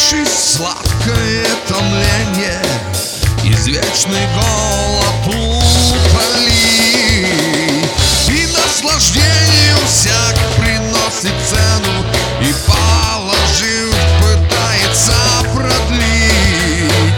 Вернувшись, сладкое томление, извечный голод утоли, и наслаждению всяк приносит цену, и положив пытается продлить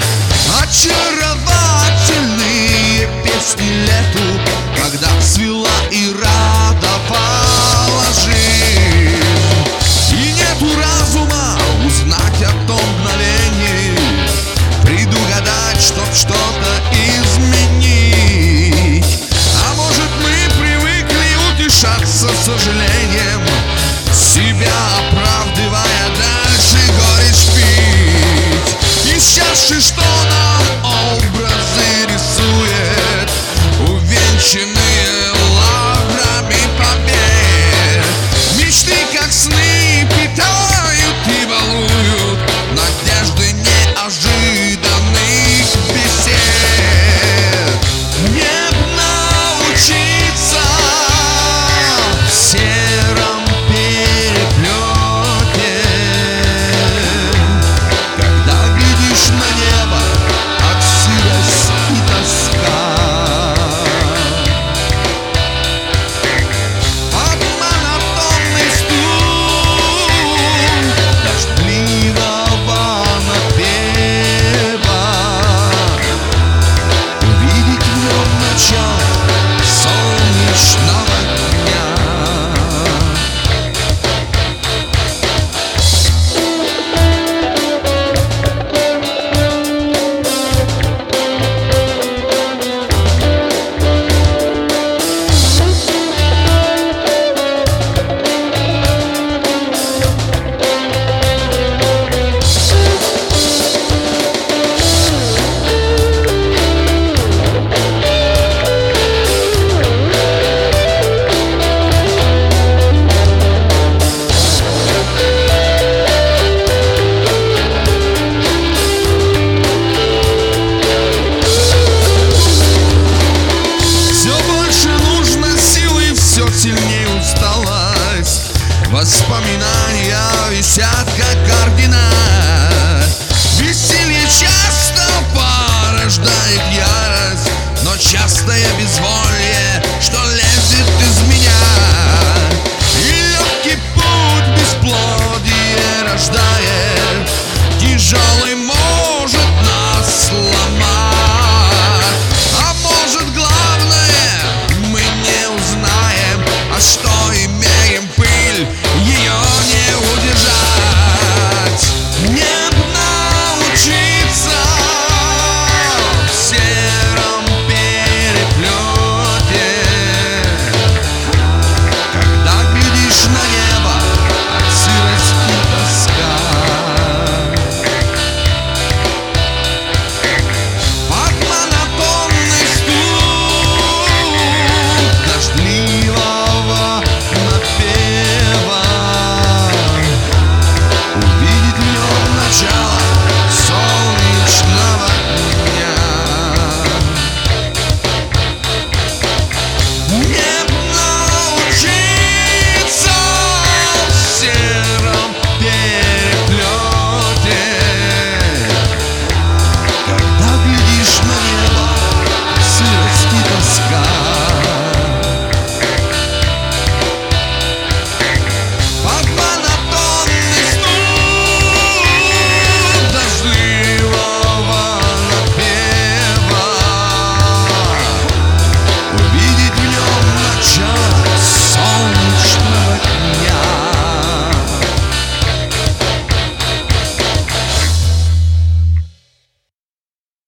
очаровательные песни лету, когда цвела и радовала жизнь. И нету разума узнать о том мгновении, предугадать, чтоб что-то изменить. А может, мы привыкли утешаться сожалением, себя оправдывая, дальше горечь пить. И счастье, что нам образы рисует, увенчанные лаврами побед. Мечты, как сны, питают и балуют надежды неожиданных бесед. Мне б научиться в сером переплете, когда глядишь на небо, от сырость и тоска, от монотонный стук дождливого напева, увидеть в нем начало солнечного дня. Сильнее усталость, воспоминания висят